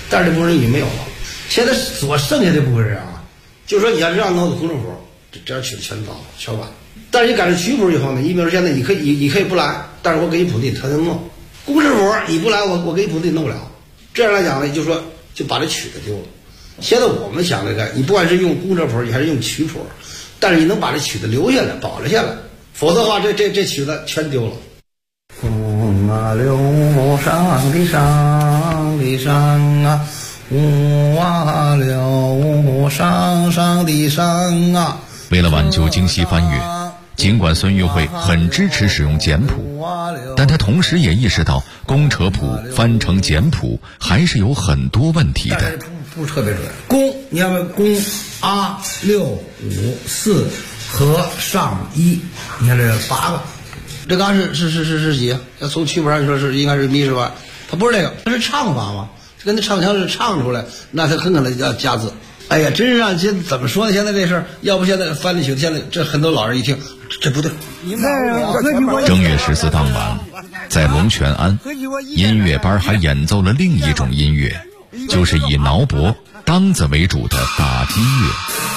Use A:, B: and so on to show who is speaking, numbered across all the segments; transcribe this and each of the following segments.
A: 但是这部分人已经没有了。现在所剩下这部分人啊，就是说你要让弄的工程活，这样曲子全糟了，全完。但是你改成曲谱以后呢，你比如说现在你可以不来，但是我给你谱地，他能弄。工程活你不来，我给你谱地弄不了。这样来讲呢，就说就把这曲子丢了。现在我们想这个，你不管是用工程谱，你还是用曲谱，但是你能把这曲子留下来，保留下来，否则的话，这曲子全丢了。风啊流上的上的上啊，雾啊流上上的上啊。
B: 为了挽救京西翻越，尽管孙玉慧很支持使用简谱，但他同时也意识到公车谱翻成简谱还是有很多问题的。
A: 不是特别准。宫，你看没？宫啊6、5、4和上1，你看这8个，这刚是几？要从曲谱上说是应该是咪是吧？它不是这个，它是唱法嘛，跟那唱腔是唱出来，那它很可能要加字。哎呀，真是让现在怎么说呢？现在这事儿，要不现在翻的曲子，现在这很多老人一听，这不对。
B: 正月14当晚，在龙泉庵，音乐班还演奏了另一种音乐，就是以挠脖、梆子为主的打击乐。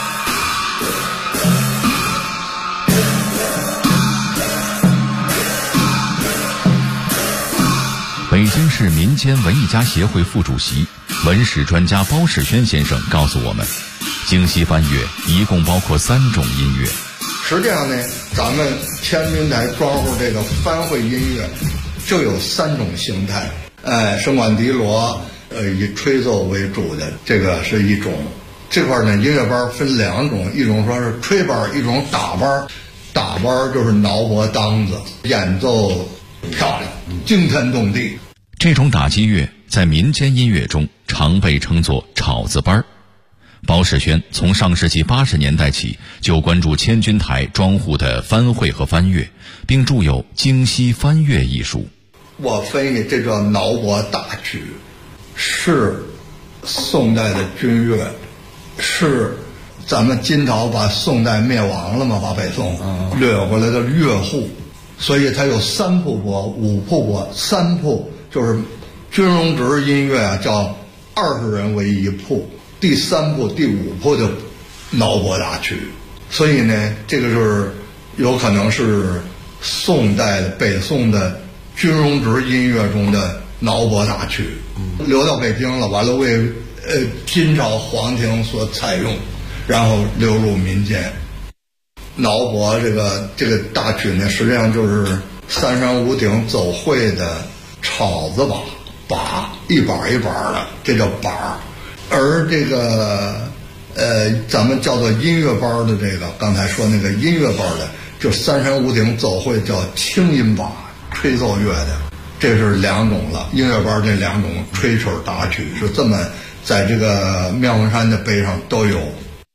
B: 北京市民间文艺家协会副主席、文史专家包世轩先生告诉我们，京西翻越一共包括3种音乐。
C: 实际上呢，咱们千军台庄户这个翻会音乐就有3种形态。声管笛锣，以吹奏为主的，这个是一种。这块呢，音乐班分2种，一种说是吹班，一种打班。打班就是挠脖梆子，演奏漂亮，惊天动地。
B: 这种打击乐在民间音乐中常被称作草字班。包世轩从上世纪80年代起就关注千军台庄户的翻会和翻越，并著有《京西翻越》一书。
C: 我分析这个挠脖大曲是宋代的军乐，是咱们金朝把宋代灭亡了嘛，把北宋掠过来的乐户，所以它有3铺拨、5铺拨。3铺就是军容职音乐啊，叫20人为1铺，第3铺、第5铺的挠脖大曲。所以呢，这个就是有可能是宋代的北宋的军容职音乐中的挠脖大曲，流到北京了，完了为金朝皇庭所采用，然后流入民间。挠脖这个大曲呢，实际上就是三山五鼎走会的草字把一板一板的，这叫板。而这个咱们叫做音乐班的这个，刚才说那个音乐班的，就三山五鼎走会叫轻音把，吹奏乐的，这是2种了。音乐班这2种吹曲打曲是这么在这个妙峰山的碑上都有。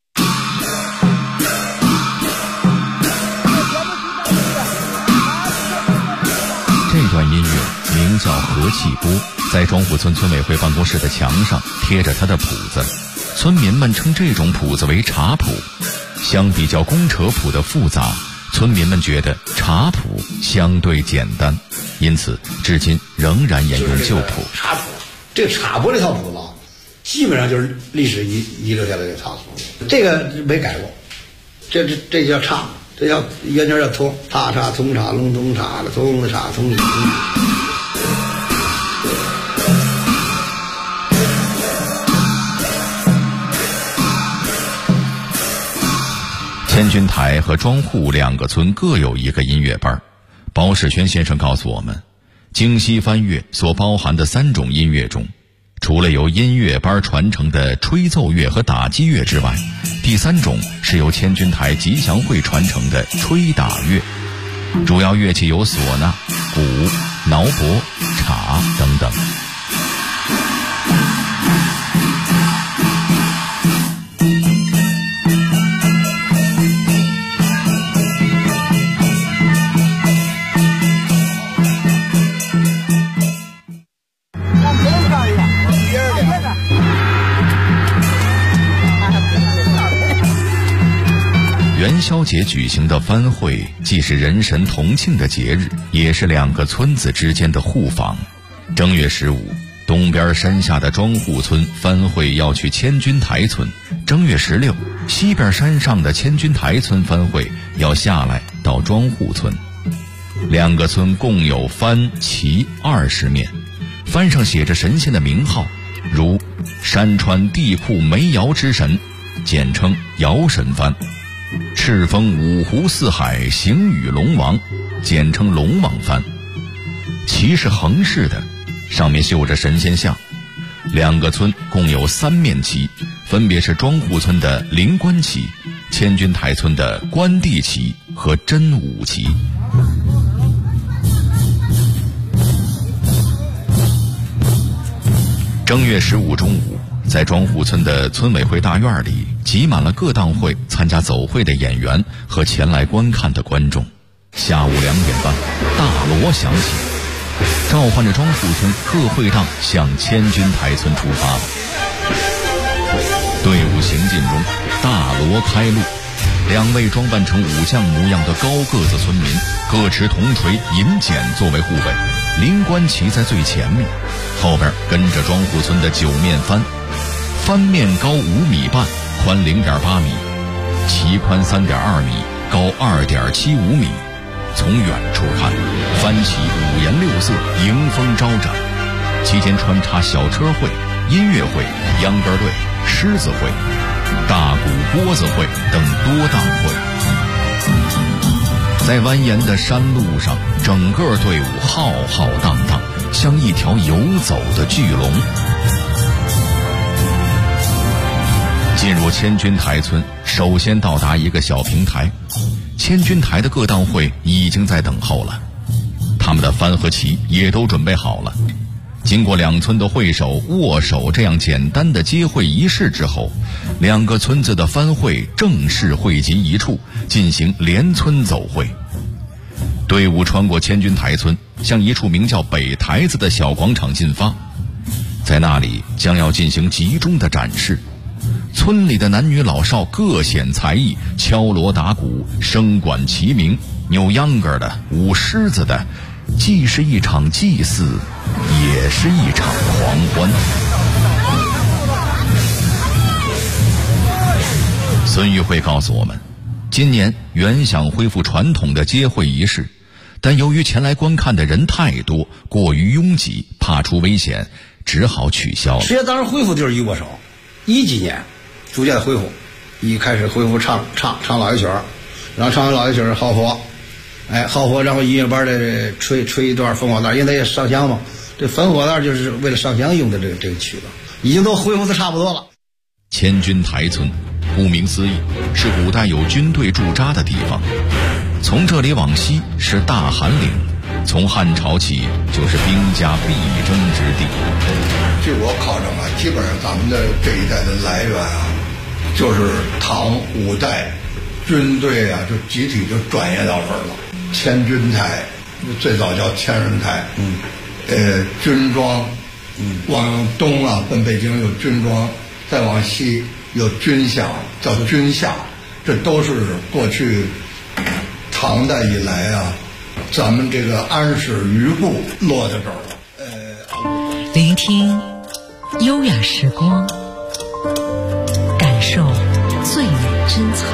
B: 这段音乐名叫《和气波》，在庄户村村委会办公室的墙上贴着它的谱子，村民们称这种谱子为茶谱。相比较公车谱的复杂，村民们觉得茶谱相对简单，因此至今仍然沿用旧谱。
A: 茶谱，这个茶谱这套谱子基本上就是历史遗留下来的茶谱，这个没改过。这叫唱，这叫原名叫通，塔茶通茶龙通茶的通的茶通。
B: 千军台和庄户2个村各有一个音乐班。包世轩先生告诉我们，京西翻越所包含的3种音乐中，除了由音乐班传承的吹奏乐和打击乐之外，第3种是由千军台吉祥会传承的吹打乐。主要乐器有唢呐、鼓、挠脖、镲等等。元宵节举行的翻会，既是人神同庆的节日，也是2个村子之间的互访。正月15， 东边山下的庄户村番会要去千钧台村，正月16，西边山上的千钧台村番会要下来到庄户村。两个村共有幡旗20面，幡上写着神仙的名号，如山川地库煤窑之神，简称窑神幡；赤峰五湖四海行雨龙王，简称龙王幡。旗是横式的，上面绣着神仙像。两个村共有3面旗，分别是庄户村的灵官旗、千钧台村的关帝旗和真武旗。正月15中午，在庄户村的村委会大院里，挤满了各档会参加走会的演员和前来观看的观众。下午2点半，大锣响起，召唤着庄户村各会档向千钧台村出发了。队伍行进中，大锣开路，2位装扮成武将模样的高个子村民，各持铜锤、银剪作为护卫，灵官旗在最前面，后边跟着庄户村的9面幡，幡面高5米半，宽0.8米，旗宽3.2米，高2.75米。从远处看，幡旗5颜6色，迎风招展，期间穿插小车会、音乐会、秧歌队、狮子会、大鼓拨子会等多档会。在蜿蜒的山路上，整个队伍浩浩荡荡，像一条游走的巨龙。进入千钧台村，首先到达一个小平台，千钧台的各档会已经在等候了，他们的幡和旗也都准备好了。经过2村的会手、握手这样简单的接会仪式之后，2个村子的番会正式汇集一处，进行连村走会。队伍穿过千钧台村，向一处名叫北台子的小广场进发，在那里将要进行集中的展示。村里的男女老少各显才艺，敲锣打鼓，声管齐鸣，扭秧歌的，舞狮子的，既是一场祭祀，也是一场狂欢。孙玉慧告诉我们，今年原想恢复传统的接会仪式，但由于前来观看的人太多，过于拥挤，怕出危险，只好取消了。
A: 实际上当时恢复就是一握手，10几年逐渐的恢复，一开始恢复唱老爷曲儿，然后唱完老爷曲儿好佛，好佛，然后音乐班的吹一段烽火弹，因为它也上香嘛，这烽火弹就是为了上香用的这个曲子，已经都恢复的差不多了。
B: 千钧台村顾名思义是古代有军队驻扎的地方，从这里往西是大韩岭，从汉朝起就是兵家必争之地。
C: 据我考证啊，基本上咱们的这一带的来源啊，就是唐5代军队啊，就集体就转移到这儿了。千钧台最早叫千人台，军庄，往东啊奔北京有军庄，再往西有军饷，叫军下，这都是过去唐代以来啊，咱们这个安史余部落在这儿了。
D: 聆听优雅时光，感受最美珍藏。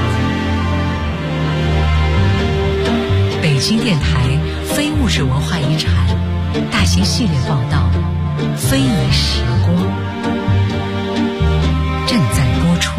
D: 北京电台非物质文化遗产大型系列报道《非遗时光》正在播出。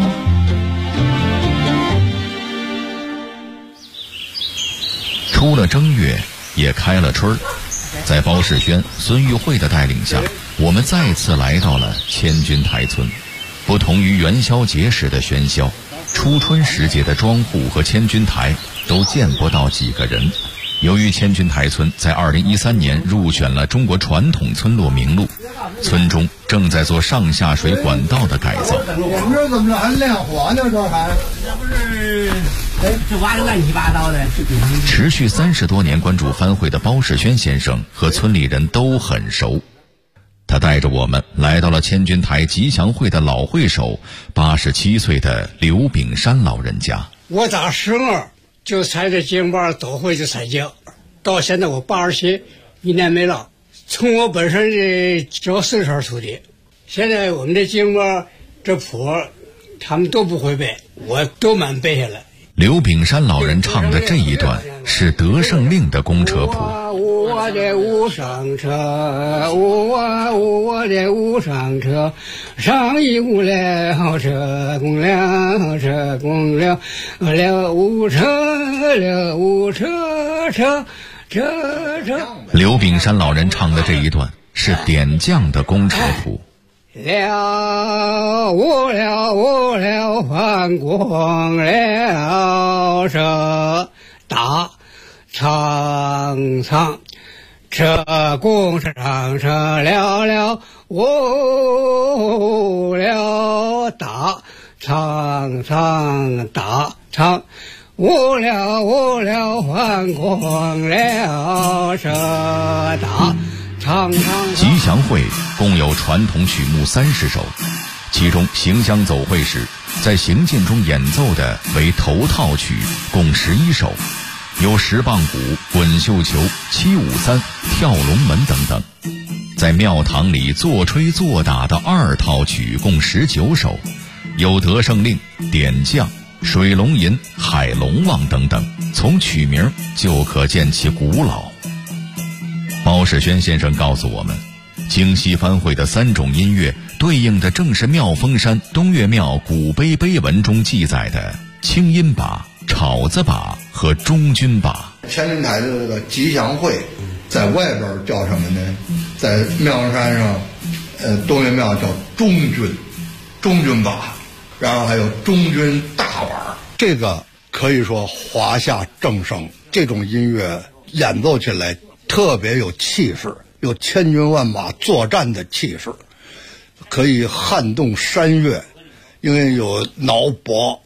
B: 出了正月，也开了春儿。在包世轩、孙玉慧的带领下，我们再次来到了千钧台村。不同于元宵节时的喧嚣，初春时节的庄户和千钧台都见不到几个人。由于千钧台村在2013年入选了中国传统村落名录，村中正在做上下水管道的改造。
C: 我们这怎么着还亮火呢？这还
E: 这不是这挖的乱七八糟的。
B: 持续30多年关注番会的包世轩先生和村里人都很熟，他带着我们来到了千钧台吉祥会的老会手87岁的刘炳山老人家。
E: 我打12就参加京班走会就参加，到现在我87，1年没了， 从我本身的只有40号徒弟，现在我们这京波这谱，他们都不会背，我都满背下来。
B: 刘炳山老人唱的这一段是德胜令的公车谱。
E: 我的无上车，我的无上车，上一无了车，公了车，公了无车，了无车车。
B: 刘炳山老人唱的这一段是点将的公车谱。
E: 我了反光了车，打长长车公上车了我了打长长打长。我了反光了车打长长。
B: 吉祥会共有传统曲目30首，其中行香走会时在行进中演奏的为头套曲共11首，有十棒鼓、滚绣球、753、跳龙门等等。在庙堂里做吹做打的2套曲共19首，有德胜令、点将、水龙吟、海龙王等等，从曲名就可见其古老。包世轩先生告诉我们，京西番会的3种音乐对应的正是妙峰山东岳庙古碑碑文中记载的清音把、炒子把和中军把。
C: 千人台的这个吉祥会在外边叫什么呢？在妙山上东岳庙叫中军把，然后还有中军大碗，这个可以说华夏正声。这种音乐演奏起来特别有气势，有千军万马作战的气势，可以撼动山岳，因为有挠钹，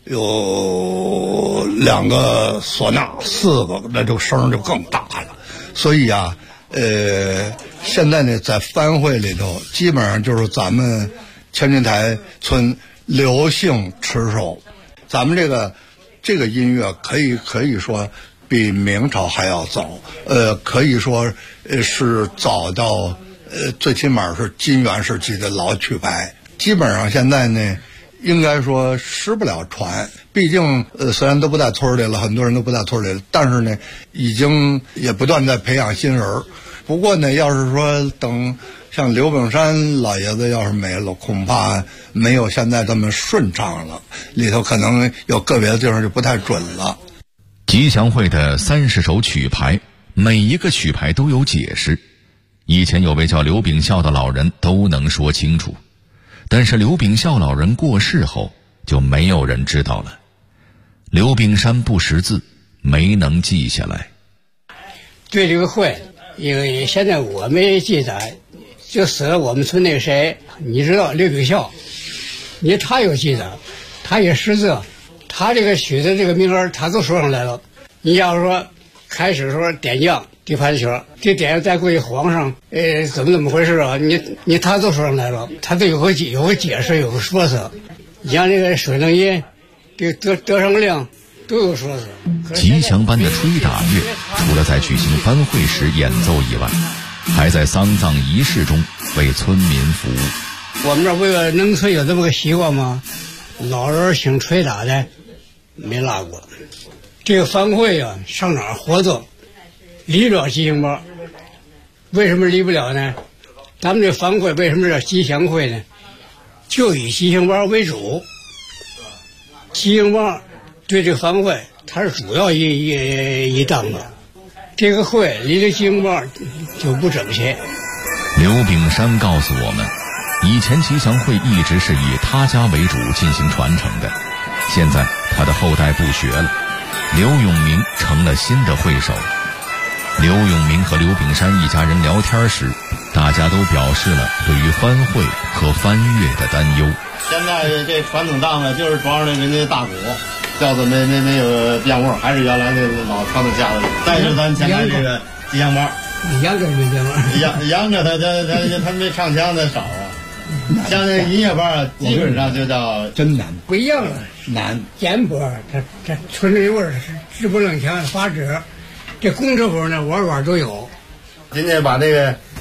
C: 有2个唢呐，4个，那就声就更大了。所以啊，现在呢，在番会里头，基本上就是咱们千军台村刘姓持守。咱们这个音乐可以说比明朝还要早，可以说是早到最起码是金元时期的老曲牌。基本上现在呢，应该说失不了传。毕竟虽然都不在村里了，很多人都不在村里了，但是呢，已经也不断在培养新人。不过呢，要是说等像刘炳山老爷子要是没了，恐怕没有现在这么顺畅了，里头可能有个别的地方就不太准了。
B: 吉祥会的30首曲牌，每一个曲牌都有解释。以前有位叫刘炳孝的老人都能说清楚，但是刘炳孝老人过世后，就没有人知道了。刘炳山不识字，没能记下来。
E: 对这个会，因为现在我没记载，就死了我们村那谁，你知道刘炳孝，他有记载，他也识字，他这个曲子这个名儿他都说上来了。你要是说开始说点将地盘曲，这点将再过去皇上，怎么回事啊？你他都说上来了，他都有个解释，有个说辞。你像这个水冷吟，这个德胜令都有说辞。
B: 吉祥班的吹打乐，除了在举行番会时演奏以外，还在丧葬仪式中为村民服务。
E: 我们这为了农村有这么个习惯吗？老人请吹打的没落过。这个番会啊，上哪儿活动离不了吉祥班。为什么离不了呢？咱们这番会为什么叫吉祥会呢？就以吉祥班为主。吉祥班对这个番会它是主要一档子，这个会离这吉祥班就不整齐。
B: 刘炳山告诉我们，以前吉祥会一直是以他家为主进行传承的，现在他的后代不学了，刘永明成了新的会手。刘永明和刘炳山一家人聊天时，大家都表示了对于番会和番乐的担忧。
F: 现在这传统档呢，就是装上人家大鼓，叫做没有变味，还是原来那老传统架子。再是咱前面这个吉祥班，
E: 杨哥没变味，
F: 杨哥他没唱腔的少啊。像那音乐班基本上就叫
C: 真难，
E: 不一样了，
C: 难。
E: 简波它纯粹味儿是直不楞腔发纸，这公车波呢玩都有。
F: 今天把这个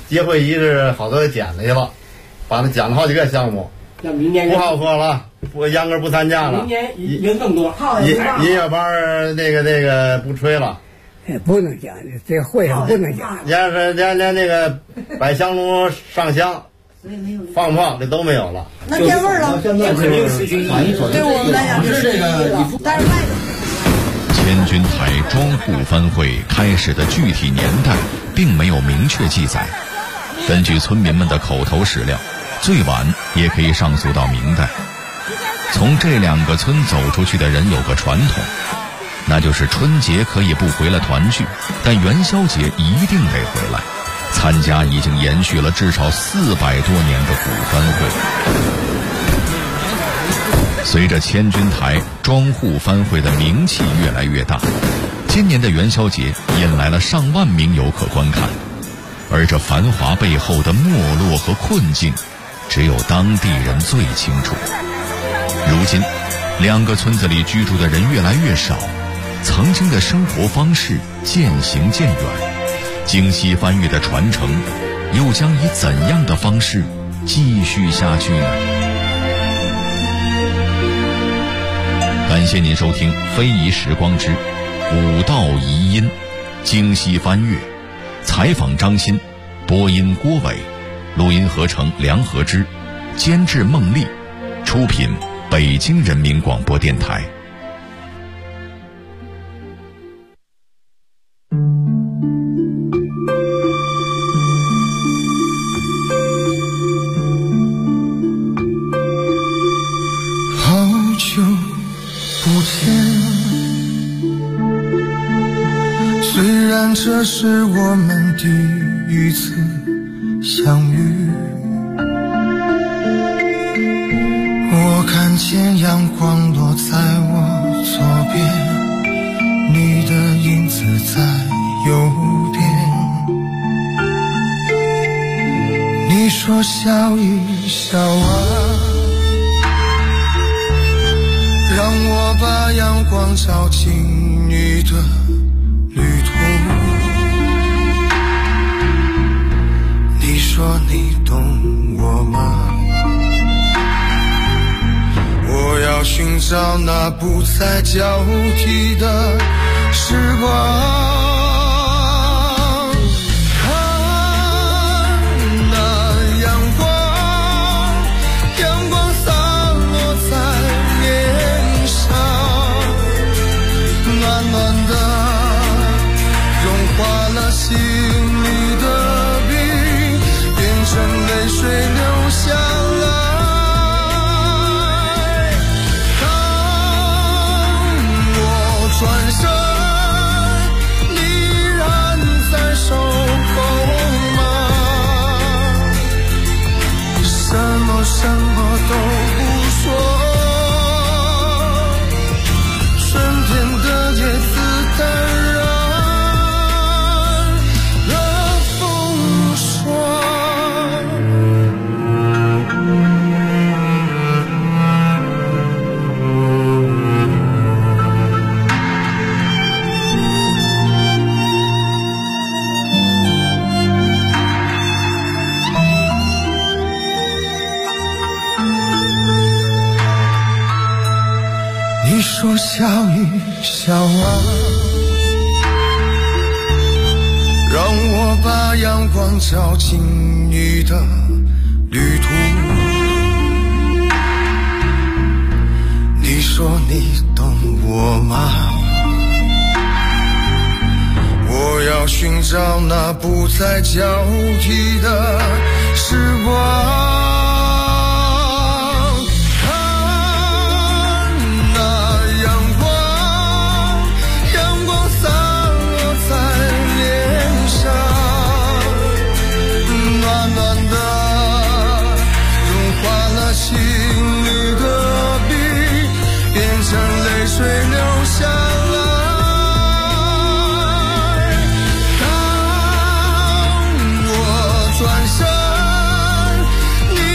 F: 结会仪式好多减了去了，把它减了好几个项目。
E: 那明年
F: 不好喝了，秧歌不参加了。
E: 明年人更多，
F: 音乐班那个不吹了。
E: 不能讲，这会上不能讲。
F: 连那个摆香炉上香。放不放这都没有了，
G: 那变味了，
E: 肯定失去意义。
G: 对我们来讲是这个，但是卖的。
B: 千钧台庄户番会开始的具体年代并没有明确记载，根据村民们的口头史料，最晚也可以上溯到明代。从这2个村走出去的人有个传统，那就是春节可以不回来团聚，但元宵节一定得回来。参加已经延续了至少400多年的古番会。随着千钧台庄户番会的名气越来越大，今年的元宵节引来了上万名游客观看，而这繁华背后的没落和困境，只有当地人最清楚。如今2个村子里居住的人越来越少，曾经的生活方式渐行渐远，京西番乐的传承又将以怎样的方式继续下去呢？感谢您收听《非遗时光之古道遗音》，京西番乐，采访张鑫，播音郭伟，录音合成梁和之，监制孟丽，出品北京人民广播电台。
H: 这是我们第一次相遇，我看见阳光落在我左边，你的影子在右边。你说笑一笑啊，让我把阳光照进你的旅途。你说你懂我吗？我要寻找那不再交替的时光。心里的冰变成泪水流下来，当我转身，你仍在守候吗？什么都不说，春天的叶子淡然。你说笑一笑啊，让我把阳光照进你的旅途。你说你懂我吗？我要寻找那不再交替的时光。水流下来，当我转身，你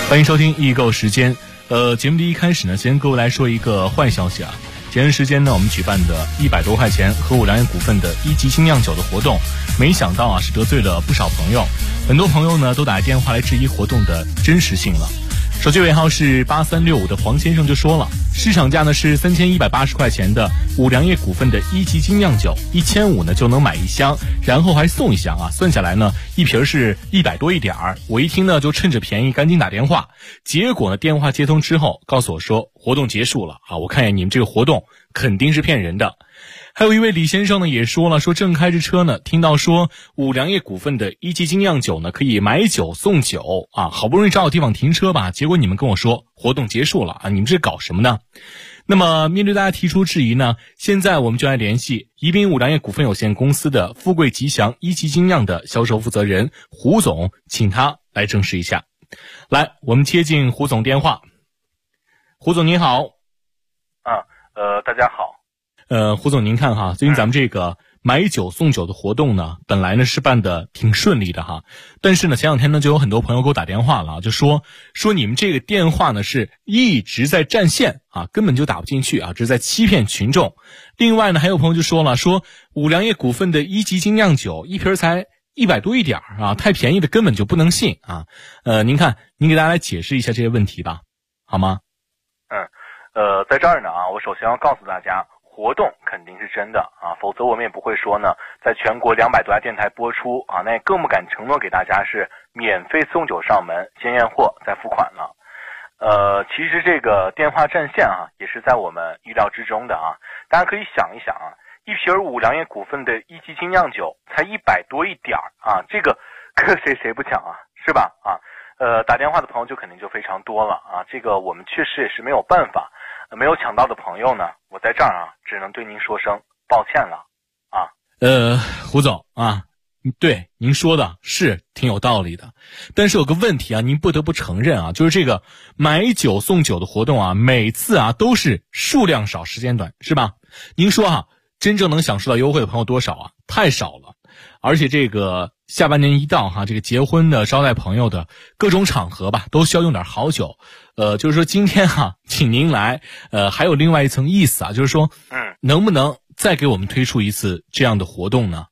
I: 欢迎收听易购时间。节目的一开始呢，先各位来说一个坏消息啊。前段时间呢，我们举办的100多块钱和五粮液股份的1级精酿酒的活动，没想到啊是得罪了不少朋友，很多朋友呢都打电话来质疑活动的真实性了。手机尾号是8365的黄先生就说了，市场价呢是3180块钱的五粮液股份的1级精酿酒，1500呢就能买一箱，然后还送一箱啊，算下来呢一瓶是100多一点儿。我一听呢就趁着便宜赶紧打电话，结果呢电话接通之后告诉我说活动结束了啊，我看见你们这个活动肯定是骗人的。还有一位李先生呢也说了，说正开着车呢，听到说五粮液股份的1级精酿酒呢可以买酒送酒啊，好不容易找到地方停车吧，结果你们跟我说活动结束了啊，你们这搞什么呢？那么面对大家提出质疑呢，现在我们就来联系宜宾五粮液股份有限公司的富贵吉祥1级精酿的销售负责人胡总，请他来证实一下。来，我们接进胡总电话。胡总您好。
J: 大家好。
I: 胡总您看哈，最近咱们这个买酒送酒的活动呢，本来呢是办的挺顺利的哈，但是呢前两天呢就有很多朋友给我打电话了，就说你们这个电话呢是一直在占线啊，根本就打不进去啊，这是在欺骗群众。另外呢还有朋友就说了，说五粮液股份的1级精酿酒一瓶才100多一点啊，太便宜的根本就不能信啊。您看您给大家来解释一下这些问题吧，好吗？
J: 在这儿呢啊，我首先要告诉大家，活动肯定是真的啊，否则我们也不会说呢，在全国200多家电台播出啊，那也更不敢承诺给大家是免费送酒上门，先验货再付款了。其实这个电话占线啊，也是在我们预料之中的啊。大家可以想一想啊，一瓶五粮液股份的1级精酿酒才100多一点啊，这个谁不抢啊，是吧？啊，打电话的朋友就肯定就非常多了啊，这个我们确实也是没有办法。没有抢到的朋友呢，我在这儿啊，只能对您说声抱歉了啊。
I: 胡总啊，对您说的是挺有道理的，但是有个问题啊，您不得不承认啊，就是这个买酒送酒的活动啊，每次啊都是数量少时间短，是吧？您说啊，真正能享受到优惠的朋友多少啊？太少了。而且这个下半年一到哈，这个结婚的、招待朋友的各种场合吧，都需要用点好酒。就是说今天哈，请您来，还有另外一层意思啊，就是说，能不能再给我们推出一次这样的活动呢？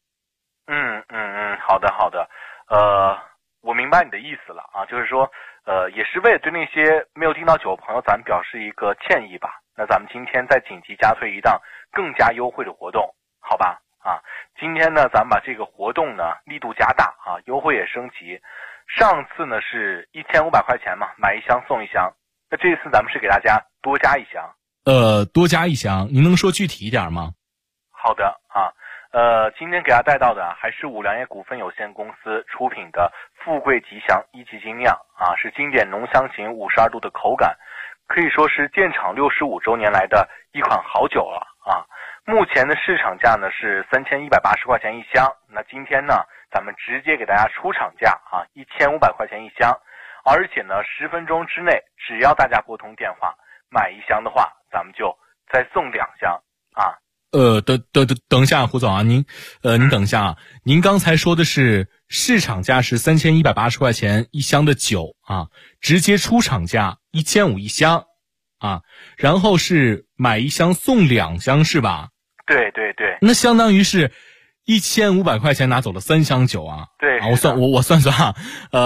J: 好的，我明白你的意思了啊，就是说，也是为了对那些没有订到酒的朋友，咱们表示一个歉意吧。那咱们今天再紧急加推一档更加优惠的活动，好吧？啊，今天呢，咱们把这个活动呢力度加大啊，优惠也升级。上次呢是1500块钱嘛，买一箱送一箱。那这次咱们是给大家多加一箱。
I: 多加一箱，您能说具体一点吗？
J: 好的啊，今天给大家带到的还是五粮液股份有限公司出品的富贵吉祥1级精酿啊，是经典浓香型52度的口感，可以说是建厂65周年来的一款好酒了啊。目前的市场价呢是3180块钱一箱，那今天呢咱们直接给大家出厂价啊，1500块钱一箱，而且呢10分钟之内，只要大家拨通电话买一箱的话，咱们就再送2箱啊。
I: 等一下，胡总啊，您等一下啊，您刚才说的是市场价是3180块钱一箱的酒啊，直接出厂价1500一箱啊，然后是买一箱送2箱是吧？
J: 对，
I: 那相当于是1500块钱拿走了3箱酒啊。
J: 对
I: 啊，我算啊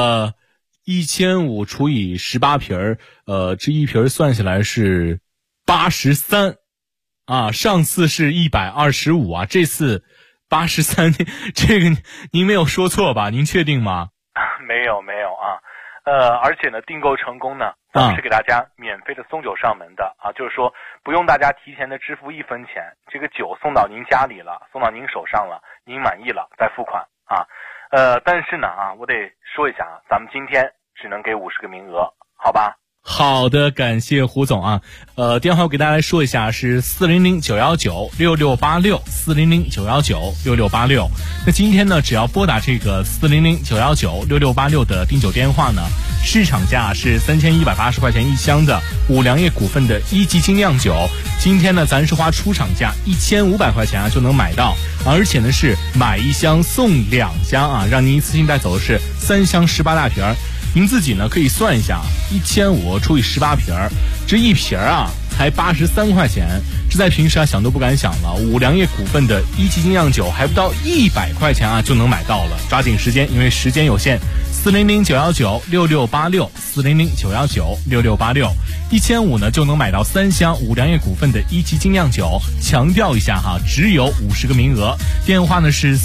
I: ，1500除以18瓶这一瓶算下来是83啊，上次是125啊，这次83，这个您没有说错吧？您确定吗？
J: 没有啊。而且呢，订购成功呢，咱们是给大家免费的送酒上门的啊，就是说不用大家提前的支付1分钱，这个酒送到您家里了，送到您手上了，您满意了再付款啊。但是呢啊，我得说一下啊，咱们今天只能给50个名额，好吧？
I: 好的，感谢胡总啊。电话我给大家来说一下，是400-919-6686 400-919-6686。那今天呢，只要拨打这个400-919-6686的订酒电话呢，市场价是3180块钱一箱的五粮液股份的1级精酿酒，今天呢咱是花出厂价1500块钱啊就能买到，而且呢是买一箱送2箱啊，让您一次性带走的是3箱18大瓶。 您自己呢可以算一下，1500除以18瓶，这一瓶啊才83块钱，这在平时啊想都不敢想了。五粮液股份的一级精酿酒还不到100块钱啊就能买到了，抓紧时间，因为时间有限。400-919-6686，400-919-6686，1500呢就能买到3箱五粮液股份的一级精酿酒。强调一下哈，只有50个名额。电话呢是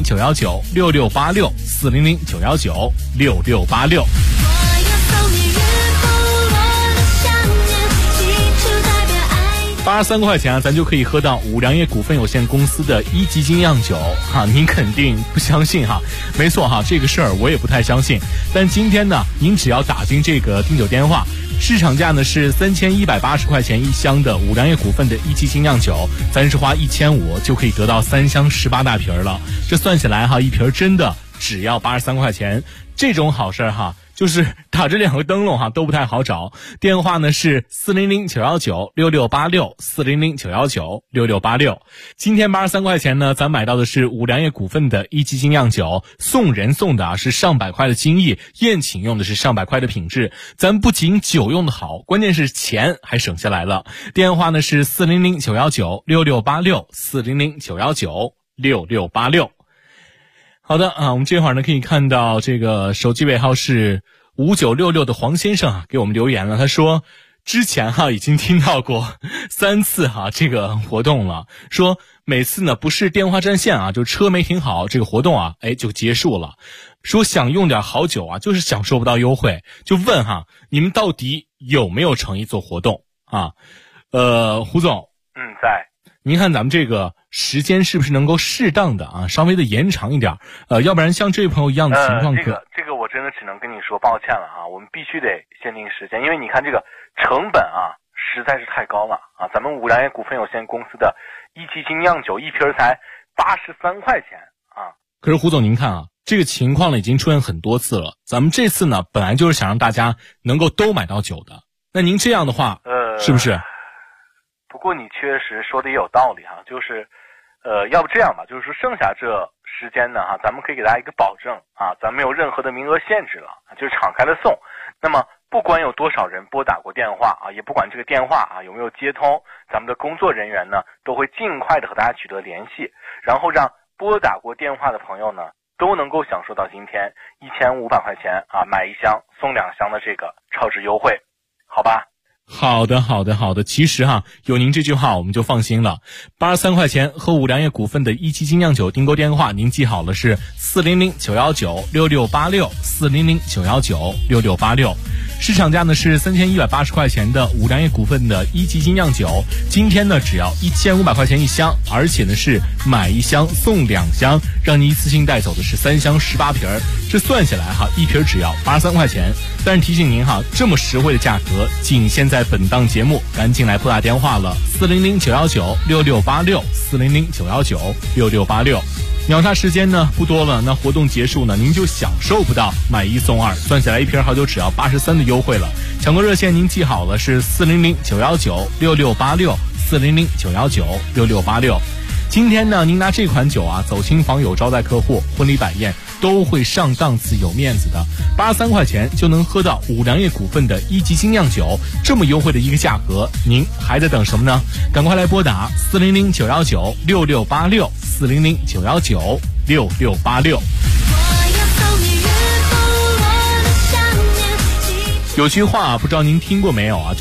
I: 400-919-6686，400-919-6686。83块钱啊，咱就可以喝到五粮液股份有限公司的一级精酿酒哈，您肯定不相信哈？没错哈，这个事儿我也不太相信。但今天呢，您只要打进这个订酒电话，市场价呢是3180块钱一箱的五粮液股份的一级精酿酒，咱是花1500就可以得到3箱18大瓶了。这算起来哈，一瓶真的只要83块钱，这种好事哈。就是打这2个灯笼哈都不太好找，电话呢是400-919-6686，400-919-6686。今天83块钱呢，咱买到的是五粮液股份的一级精酿酒，送人送的是上百块的精益，宴请用的是上百块的品质。咱不仅酒用的好，关键是钱还省下来了。电话呢是400-919-6686，400-919-6686。好的啊，我们这会儿呢可以看到这个手机尾号是5966的黄先生啊给我们留言了，他说之前已经听到过3次这个活动了，说每次呢不是电话占线就车没停好，这个活动就结束了。说想用点好酒就是享受不到优惠，就问你们到底有没有诚意做活动啊？胡总，
J: 在。
I: 您看咱们这个时间是不是能够适当的稍微的延长一点？要不然像这位朋友一样的情况，
J: 这个我真的只能跟你说抱歉了我们必须得限定时间，因为你看这个成本实在是太高了咱们五粮液股份有限公司的一级精酿酒一瓶才83块钱
I: 可是胡总您看这个情况呢已经出现很多次了，咱们这次呢本来就是想让大家能够都买到酒的，那您这样的话是不是？
J: 不过你确实说的也有道理就是要不这样吧，就是说剩下这时间呢咱们可以给大家一个保证咱没有任何的名额限制了，就是敞开了送。那么不管有多少人拨打过电话也不管这个电话有没有接通，咱们的工作人员呢都会尽快的和大家取得联系，然后让拨打过电话的朋友呢都能够享受到今天1500块钱买1箱送2箱的这个超值优惠，好吧？
I: 好的，其实有您这句话我们就放心了。83块钱和五粮液股份的一级精酿酒订购电话您记好了，是400-919-6686，400-919-6686。市场价呢是3180块钱的五粮液股份的一级精酿酒，今天呢只要1500块钱一箱，而且呢是买1箱送2箱，让你一次性带走的是3箱18瓶，这算下来一瓶只要83块钱。但是提醒您这么实惠的价格仅限在本档节目，赶紧来拨打电话了，400-919-6686，400-919-6686。秒杀时间呢不多了，那活动结束呢您就享受不到买1送2，算下来一瓶好酒只要83的优惠了。抢购热线您记好了，是400-919-6686，400-919-6686。今天呢您拿这款酒走亲访友招待客户，婚礼摆宴都会上档次有面子的，83块钱就能喝到五粮液股份的一级精酿酒，这么优惠的一个价格，您还在等什么呢？赶快来拨打400-919-6686，400-919-6686。有句话不知道您听过没有